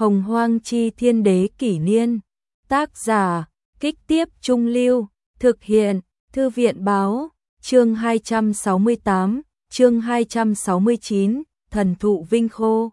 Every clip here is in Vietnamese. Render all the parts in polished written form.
Hồng Hoang Chi Thiên Đế Kỷ Niên. Tác giả, Kích Tiếp Trung Lưu. Thực hiện, Thư viện Báo. Chương 268, chương 269, Thần Thụ Vinh Khô.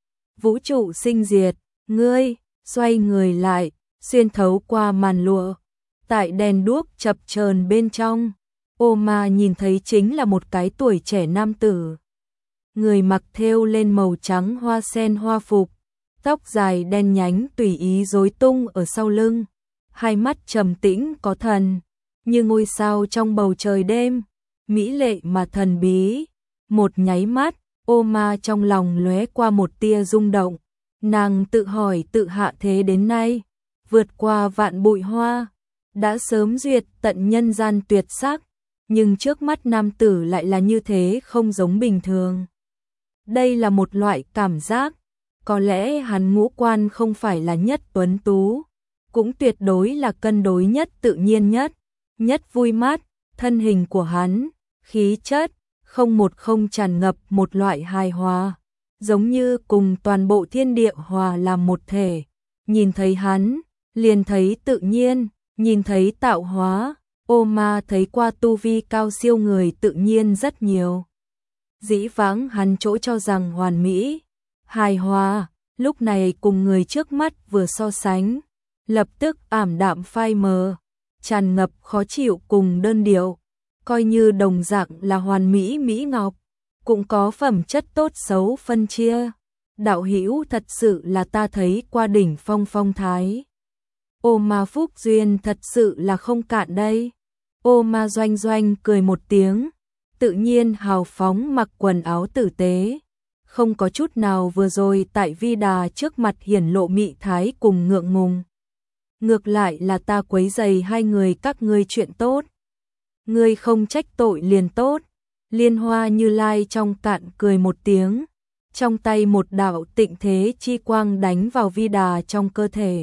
Vũ trụ sinh diệt, ngươi, xoay người lại, xuyên thấu qua màn lụa. Tại đèn đuốc chập chờn bên trong, ô ma nhìn thấy chính là một cái tuổi trẻ nam tử. Người mặc thêu lên màu trắng hoa sen hoa phục, tóc dài đen nhánh tùy ý rối tung ở sau lưng, hai mắt trầm tĩnh có thần, như ngôi sao trong bầu trời đêm, mỹ lệ mà thần bí. Một nháy mắt, ô ma trong lòng lóe qua một tia rung động, nàng tự hỏi tự hạ thế đến nay, vượt qua vạn bụi hoa, đã sớm duyệt tận nhân gian tuyệt sắc, nhưng trước mắt nam tử lại là như thế không giống bình thường. Đây là một loại cảm giác, có lẽ hắn ngũ quan không phải là nhất tuấn tú, cũng tuyệt đối là cân đối nhất tự nhiên nhất vui mắt, thân hình của hắn, khí chất, không tràn ngập một loại hài hòa, giống như cùng toàn bộ thiên địa hòa làm một thể. Nhìn thấy hắn, liền thấy tự nhiên, nhìn thấy tạo hóa, ô ma thấy qua tu vi cao siêu người tự nhiên rất nhiều. Dĩ vãng hắn chỗ cho rằng hoàn mỹ, hài hòa, lúc này cùng người trước mắt vừa so sánh, lập tức ảm đạm phai mờ, tràn ngập khó chịu cùng đơn điệu, coi như đồng dạng là hoàn mỹ mỹ ngọc, cũng có phẩm chất tốt xấu phân chia. Đạo hữu thật sự là ta thấy qua đỉnh phong phong thái. Ô ma phúc duyên thật sự là không cạn đây. Ô ma doanh doanh cười một tiếng, tự nhiên hào phóng mặc quần áo tử tế, không có chút nào vừa rồi tại Vi Đà trước mặt hiển lộ mị thái cùng ngượng ngùng. Ngược lại là ta quấy rầy hai người các ngươi chuyện tốt. Ngươi không trách tội liền tốt. Liên Hoa Như Lai trong cạn cười một tiếng, trong tay một đạo tịnh thế chi quang đánh vào Vi Đà trong cơ thể.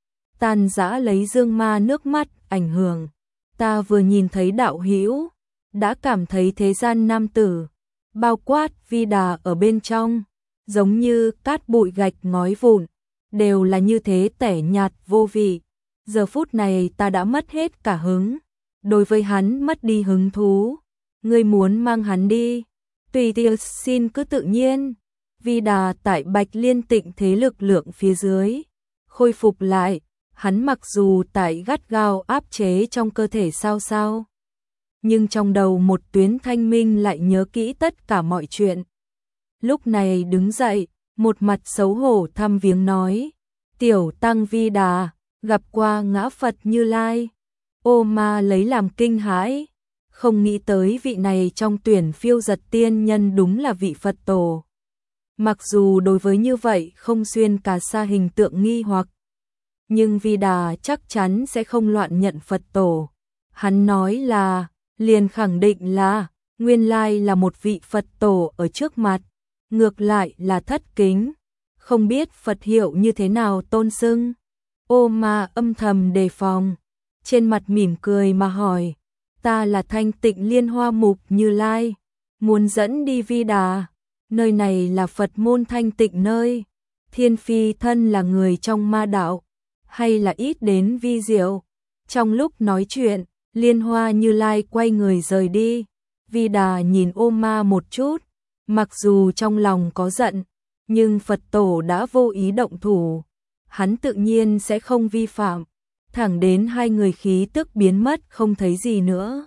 Tàn dã lấy dương ma nước mắt ảnh hưởng. Ta vừa nhìn thấy đạo hữu, đã cảm thấy thế gian nam tử, bao quát Vi Đà ở bên trong, giống như cát bụi gạch ngói vụn, đều là như thế tẻ nhạt vô vị. Giờ phút này ta đã mất hết cả hứng, đối với hắn mất đi hứng thú. Ngươi muốn mang hắn đi, tùy tiện xin cứ tự nhiên. Vi Đà tại Bạch Liên Tịnh thế lực lượng phía dưới, khôi phục lại, hắn mặc dù tại gắt gao áp chế trong cơ thể sao, nhưng trong đầu một tuyến thanh minh lại nhớ kỹ tất cả mọi chuyện. Lúc này đứng dậy, một mặt xấu hổ thăm viếng nói, tiểu tăng Vi Đà, gặp qua ngã Phật Như Lai. Ô ma lấy làm kinh hãi, không nghĩ tới vị này trong tuyển phiêu giật tiên nhân đúng là vị Phật tổ. Mặc dù đối với như vậy không xuyên cà sa hình tượng nghi hoặc, nhưng Vi Đà chắc chắn sẽ không loạn nhận Phật tổ. Hắn nói là, liền khẳng định là, nguyên lai là một vị Phật tổ ở trước mặt, ngược lại là thất kính, không biết Phật hiệu như thế nào tôn xưng. Ô ma âm thầm đề phòng, trên mặt mỉm cười mà hỏi, ta là Thanh Tịnh Liên Hoa Mục Như Lai, muốn dẫn đi Vi Đà, nơi này là Phật môn thanh tịnh nơi, Thiên Phi thân là người trong ma đạo, hay là ít đến vi diệu. Trong lúc nói chuyện, Liên Hoa Như Lai quay người rời đi. Vi Đà nhìn ô ma một chút, mặc dù trong lòng có giận, nhưng Phật tổ đã vô ý động thủ, hắn tự nhiên sẽ không vi phạm. Thẳng đến hai người khí tức biến mất không thấy gì nữa,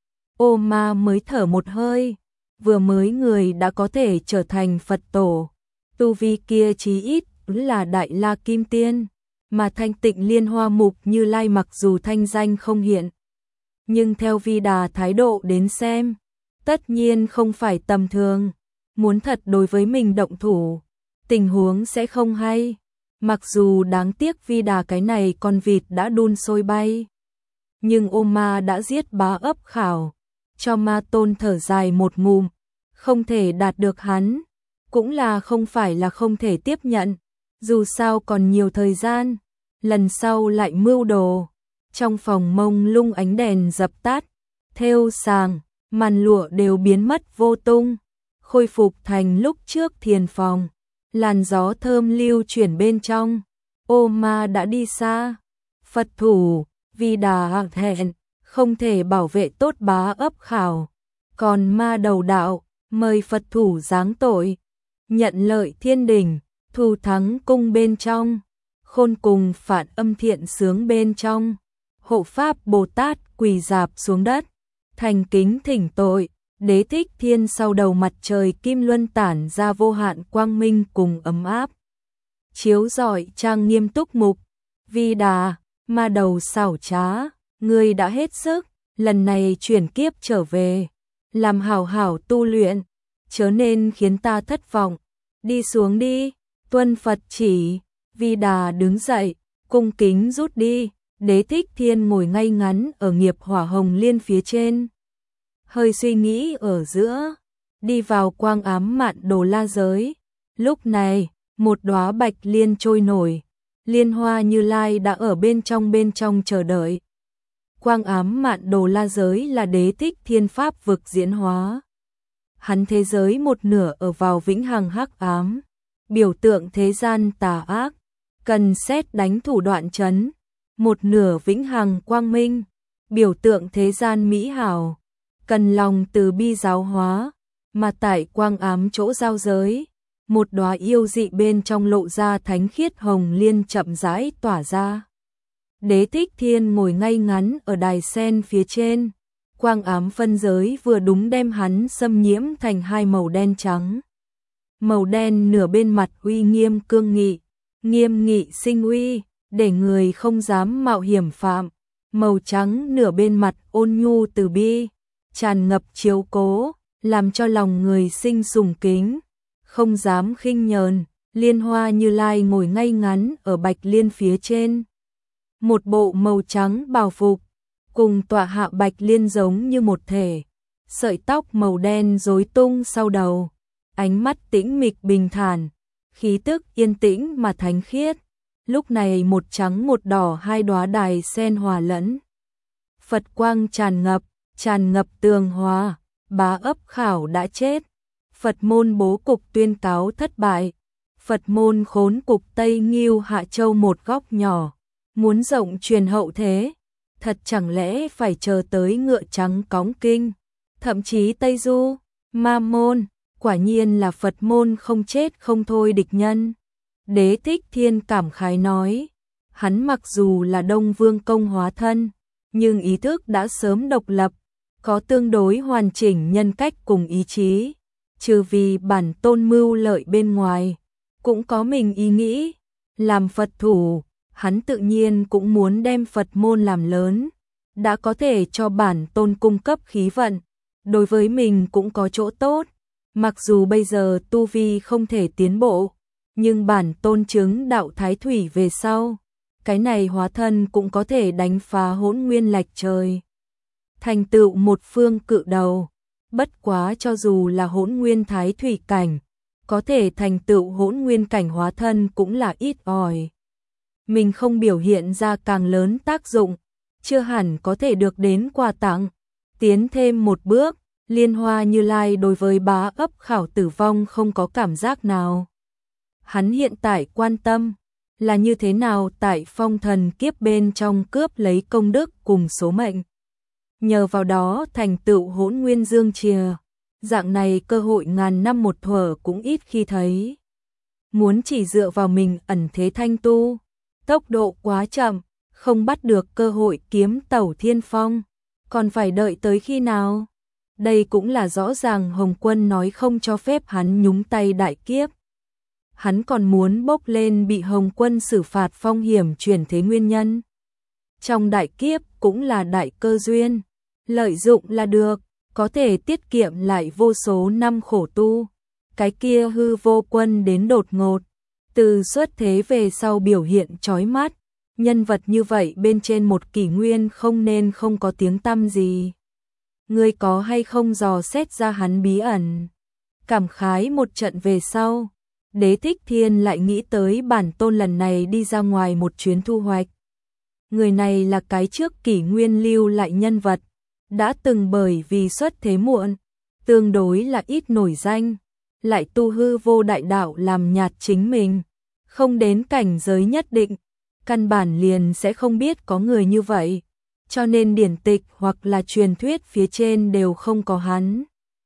ô ma mới thở một hơi. Vừa mới người đã có thể trở thành Phật tổ, tu vi kia chí ít là Đại La Kim Tiên, mà Thanh Tịnh Liên Hoa Mục Như Lai mặc dù thanh danh không hiện, nhưng theo Vi Đà thái độ đến xem, tất nhiên không phải tầm thường. Muốn thật đối với mình động thủ, tình huống sẽ không hay. Mặc dù đáng tiếc Vi Đà cái này con vịt đã đun sôi bay, nhưng ô ma đã giết bá ấp khảo, cho ma tôn thở dài một ngụm, không thể đạt được hắn, cũng là không phải là không thể tiếp nhận, dù sao còn nhiều thời gian, lần sau lại mưu đồ. Trong phòng mông lung ánh đèn dập tắt, thêu sàng, màn lụa đều biến mất vô tung, khôi phục thành lúc trước thiền phòng. làn gió thơm lưu chuyển bên trong. Ô ma đã đi xa. Phật thủ, vì đà hẹn, không thể bảo vệ tốt bá ấp khảo. Còn ma đầu đạo, mời Phật thủ giáng tội. Nhận lợi thiên đình, thù thắng cung bên trong. Khôn cùng phản âm thiện sướng bên trong. Hộ pháp Bồ Tát quỳ dạp xuống đất. Thành kính thỉnh tội. Đế Thích Thiên sau đầu mặt trời kim luân tản ra vô hạn quang minh cùng ấm áp. Chiếu rọi trang nghiêm túc mục. Vi đà, ma đầu xảo trá, ngươi đã hết sức, lần này chuyển kiếp trở về, làm hảo hảo tu luyện, chớ nên khiến ta thất vọng. Đi xuống đi, tuân Phật chỉ. Vi đà đứng dậy, cung kính rút đi. Đế Thích Thiên ngồi ngay ngắn ở nghiệp hỏa hồng liên phía trên. Hơi suy nghĩ ở giữa, đi vào quang ám mạn đồ la giới. Lúc này, một đóa bạch liên trôi nổi, Liên Hoa Như Lai đã ở bên trong chờ đợi. Quang ám mạn đồ la giới là Đế Thích Thiên pháp vực diễn hóa. Hắn thế giới một nửa ở vào vĩnh hằng hắc ám, biểu tượng thế gian tà ác, cần xét đánh thủ đoạn trấn. Một nửa vĩnh hằng quang minh, biểu tượng thế gian mỹ hảo, cần lòng từ bi giáo hóa. Mà tại quang ám chỗ giao giới, một đóa yêu dị bên trong lộ ra thánh khiết hồng liên chậm rãi tỏa ra. Đế Thích Thiên ngồi ngay ngắn ở đài sen phía trên, quang ám phân giới vừa đúng đem hắn xâm nhiễm thành hai màu đen trắng. Màu đen nửa bên mặt uy nghiêm cương nghị, nghiêm nghị sinh uy, để người không dám mạo hiểm phạm. Màu trắng nửa bên mặt ôn nhu từ bi, tràn ngập chiếu cố, làm cho lòng người sinh sùng kính, không dám khinh nhờn. Liên Hoa Như Lai ngồi ngay ngắn ở bạch liên phía trên. Một bộ màu trắng bào phục, cùng tọa hạ bạch liên giống như một thể. Sợi tóc màu đen rối tung sau đầu, ánh mắt tĩnh mịch bình thản, khí tức yên tĩnh mà thánh khiết. Lúc này một trắng một đỏ hai đóa đài sen hòa lẫn. Phật quang tràn ngập tường hòa. Bá ấp khảo đã chết. Phật môn bố cục tuyên cáo thất bại. Phật môn khốn cục Tây Nghiêu Hạ Châu một góc nhỏ. Muốn rộng truyền hậu thế, thật chẳng lẽ phải chờ tới ngựa trắng cõng kinh. Thậm chí Tây Du, Ma môn, quả nhiên là Phật môn không chết không thôi địch nhân. Đế Thích Thiên cảm khái nói, hắn mặc dù là Đông Vương công hóa thân, nhưng ý thức đã sớm độc lập, có tương đối hoàn chỉnh nhân cách cùng ý chí, trừ vì bản tôn mưu lợi bên ngoài, cũng có mình ý nghĩ. Làm Phật thủ, hắn tự nhiên cũng muốn đem Phật môn làm lớn, đã có thể cho bản tôn cung cấp khí vận, đối với mình cũng có chỗ tốt. Mặc dù bây giờ tu vi không thể tiến bộ, nhưng bản tôn chứng đạo thái thủy về sau, cái này hóa thân cũng có thể đánh phá hỗn nguyên lạch trời, thành tựu một phương cự đầu. Bất quá cho dù là hỗn nguyên thái thủy cảnh, có thể thành tựu hỗn nguyên cảnh hóa thân cũng là ít ỏi. Mình không biểu hiện ra càng lớn tác dụng, chưa hẳn có thể được đến quà tặng. Tiến thêm một bước, Liên Hoa Như Lai đối với bá ấp khảo tử vong không có cảm giác nào. Hắn hiện tại quan tâm là như thế nào tại phong thần kiếp bên trong cướp lấy công đức cùng số mệnh. Nhờ vào đó thành tựu hỗn nguyên dương chìa, dạng này cơ hội ngàn năm một thuở cũng ít khi thấy. Muốn chỉ dựa vào mình ẩn thế thanh tu, tốc độ quá chậm, không bắt được cơ hội kiếm tẩu thiên phong, còn phải đợi tới khi nào? Đây cũng là rõ ràng Hồng Quân nói không cho phép hắn nhúng tay đại kiếp. Hắn còn muốn bốc lên bị Hồng Quân xử phạt phong hiểm chuyển thế nguyên nhân. Trong đại kiếp cũng là đại cơ duyên, lợi dụng là được, có thể tiết kiệm lại vô số năm khổ tu. Cái kia hư vô quân đến đột ngột, từ xuất thế về sau biểu hiện chói mắt, nhân vật như vậy bên trên một kỷ nguyên không nên không có tiếng tăm gì. Ngươi có hay không dò xét ra hắn bí ẩn? Cảm khái một trận về sau, Đế Thích Thiên lại nghĩ tới bản tôn lần này đi ra ngoài một chuyến thu hoạch. Người này là cái trước kỷ nguyên lưu lại nhân vật, đã từng bởi vì xuất thế muộn, tương đối là ít nổi danh, lại tu hư vô đại đạo làm nhạt chính mình, không đến cảnh giới nhất định, căn bản liền sẽ không biết có người như vậy, cho nên điển tịch hoặc là truyền thuyết phía trên đều không có hắn.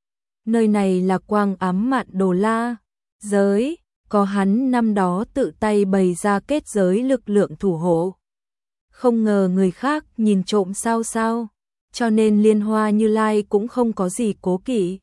Nơi này là Quang Ám Mạn Đồ La giới, có hắn năm đó tự tay bày ra kết giới lực lượng thủ hộ. Không ngờ người khác nhìn trộm sao, cho nên Liên Hoa Như Lai cũng không có gì cố kỵ.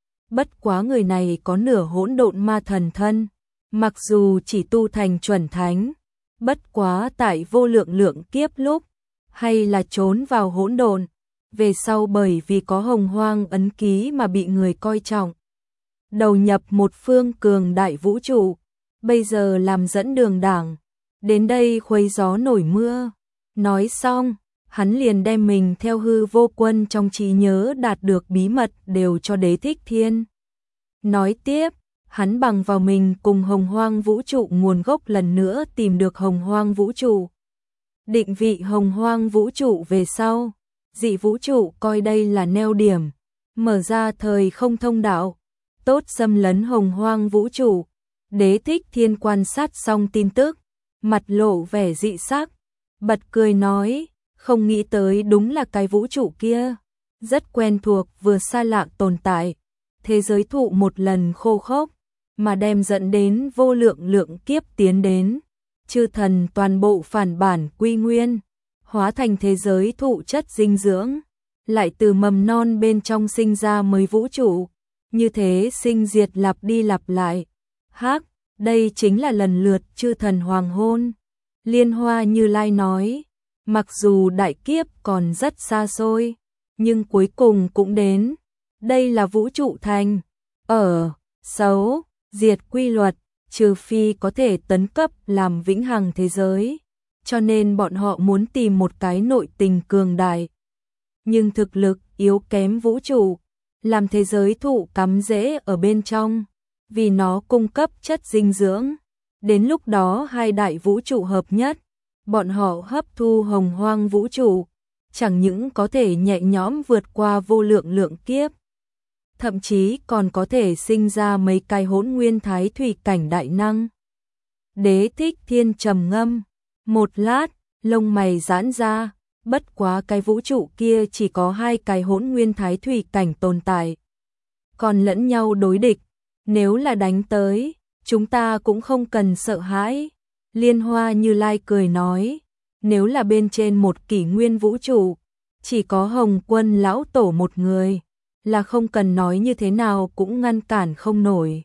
Bất quá người này có nửa hỗn độn ma thần thân, mặc dù chỉ tu thành chuẩn thánh, bất quá tại vô lượng lượng kiếp lúc, hay là trốn vào hỗn độn, về sau bởi vì có hồng hoang ấn ký mà bị người coi trọng. Đầu nhập một phương cường đại vũ trụ, bây giờ làm dẫn đường đảng, đến đây khuấy gió nổi mưa. Nói xong, hắn liền đem mình theo hư vô quân trong trí nhớ đạt được bí mật đều cho Đế Thích Thiên. Nói tiếp, hắn bằng vào mình cùng hồng hoang vũ trụ nguồn gốc lần nữa tìm được hồng hoang vũ trụ. Định vị hồng hoang vũ trụ về sau, dị vũ trụ coi đây là neo điểm, mở ra thời không thông đạo, tốt xâm lấn hồng hoang vũ trụ. Đế Thích Thiên quan sát xong tin tức, mặt lộ vẻ dị sắc, bật cười nói, không nghĩ tới đúng là cái vũ trụ kia, rất quen thuộc vừa xa lạ tồn tại, thế giới thụ một lần khô khốc, mà đem dẫn đến vô lượng lượng kiếp tiến đến, chư thần toàn bộ phản bản quy nguyên, hóa thành thế giới thụ chất dinh dưỡng, lại từ mầm non bên trong sinh ra mới vũ trụ, như thế sinh diệt lặp đi lặp lại. Hắc, đây chính là lần lượt chư thần hoàng hôn. Liên Hoa Như Lai nói, mặc dù đại kiếp còn rất xa xôi, nhưng cuối cùng cũng đến. Đây là vũ trụ thành, ở, xấu, diệt quy luật, trừ phi có thể tấn cấp làm vĩnh hằng thế giới, cho nên bọn họ muốn tìm một cái nội tình cường đại. Nhưng thực lực yếu kém vũ trụ, làm thế giới thụ cắm rễ ở bên trong, vì nó cung cấp chất dinh dưỡng. Đến lúc đó hai đại vũ trụ hợp nhất, bọn họ hấp thu hồng hoang vũ trụ, chẳng những có thể nhẹ nhõm vượt qua vô lượng lượng kiếp, thậm chí còn có thể sinh ra mấy cái hỗn nguyên thái thủy cảnh đại năng. Đế Thích Thiên trầm ngâm, một lát, lông mày giãn ra, bất quá cái vũ trụ kia chỉ có hai cái hỗn nguyên thái thủy cảnh tồn tại, còn lẫn nhau đối địch, nếu là đánh tới, chúng ta cũng không cần sợ hãi. Liên Hoa Như Lai cười nói, nếu là bên trên một kỷ nguyên vũ trụ, chỉ có Hồng Quân lão tổ một người, là không cần nói như thế nào cũng ngăn cản không nổi.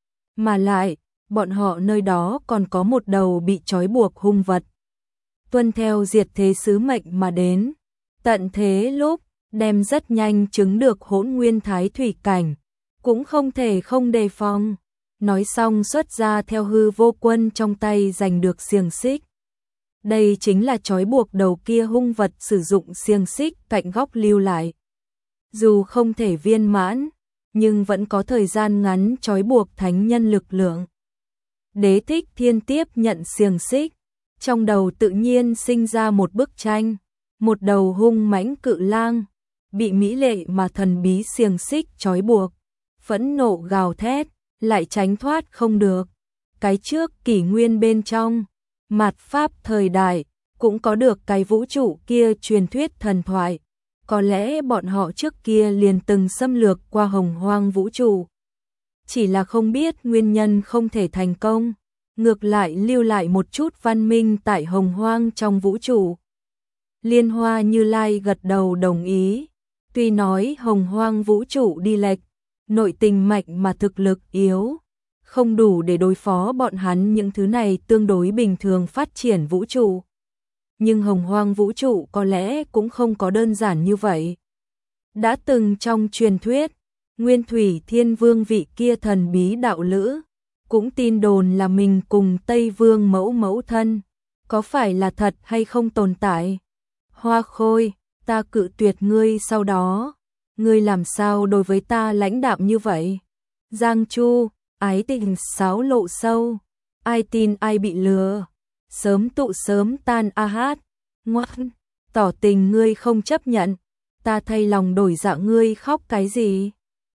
Mà lại, bọn họ nơi đó còn có một đầu bị trói buộc hung vật, tuân theo diệt thế sứ mệnh mà đến, tận thế lúc, đem rất nhanh chứng được hỗn nguyên thái thủy cảnh, cũng không thể không đề phòng. Nói xong xuất ra theo hư vô quân trong tay giành được xiềng xích. Đây chính là trói buộc đầu kia hung vật sử dụng xiềng xích cạnh góc lưu lại. Dù không thể viên mãn, nhưng vẫn có thời gian ngắn trói buộc thánh nhân lực lượng. Đế Thích Thiên tiếp nhận xiềng xích, trong đầu tự nhiên sinh ra một bức tranh, một đầu hung mãnh cự lang, bị mỹ lệ mà thần bí xiềng xích trói buộc, phẫn nộ gào thét, lại tránh thoát không được. Cái trước kỷ nguyên bên trong, mạt pháp thời đại, cũng có được cái vũ trụ kia truyền thuyết thần thoại. Có lẽ bọn họ trước kia liền từng xâm lược qua hồng hoang vũ trụ. Chỉ là không biết nguyên nhân không thể thành công, ngược lại lưu lại một chút văn minh tại hồng hoang trong vũ trụ. Liên Hoa Như Lai gật đầu đồng ý, tuy nói hồng hoang vũ trụ đi lệch, nội tình mạnh mà thực lực yếu, không đủ để đối phó bọn hắn những thứ này tương đối bình thường phát triển vũ trụ. Nhưng hồng hoang vũ trụ có lẽ cũng không có đơn giản như vậy. Đã từng trong truyền thuyết, Nguyên Thủy Thiên Vương vị kia thần bí đạo lữ, cũng tin đồn là mình cùng Tây Vương mẫu mẫu thân, có phải là thật hay không tồn tại? Hoa Khôi, ta cự tuyệt ngươi sau đó, ngươi làm sao đối với ta lãnh đạm như vậy? Giang Chu, ái tình xáo lộ sâu, ai tin ai bị lừa, sớm tụ sớm tan a hát, ngoan, tỏ tình ngươi không chấp nhận, ta thay lòng đổi dạ ngươi khóc cái gì?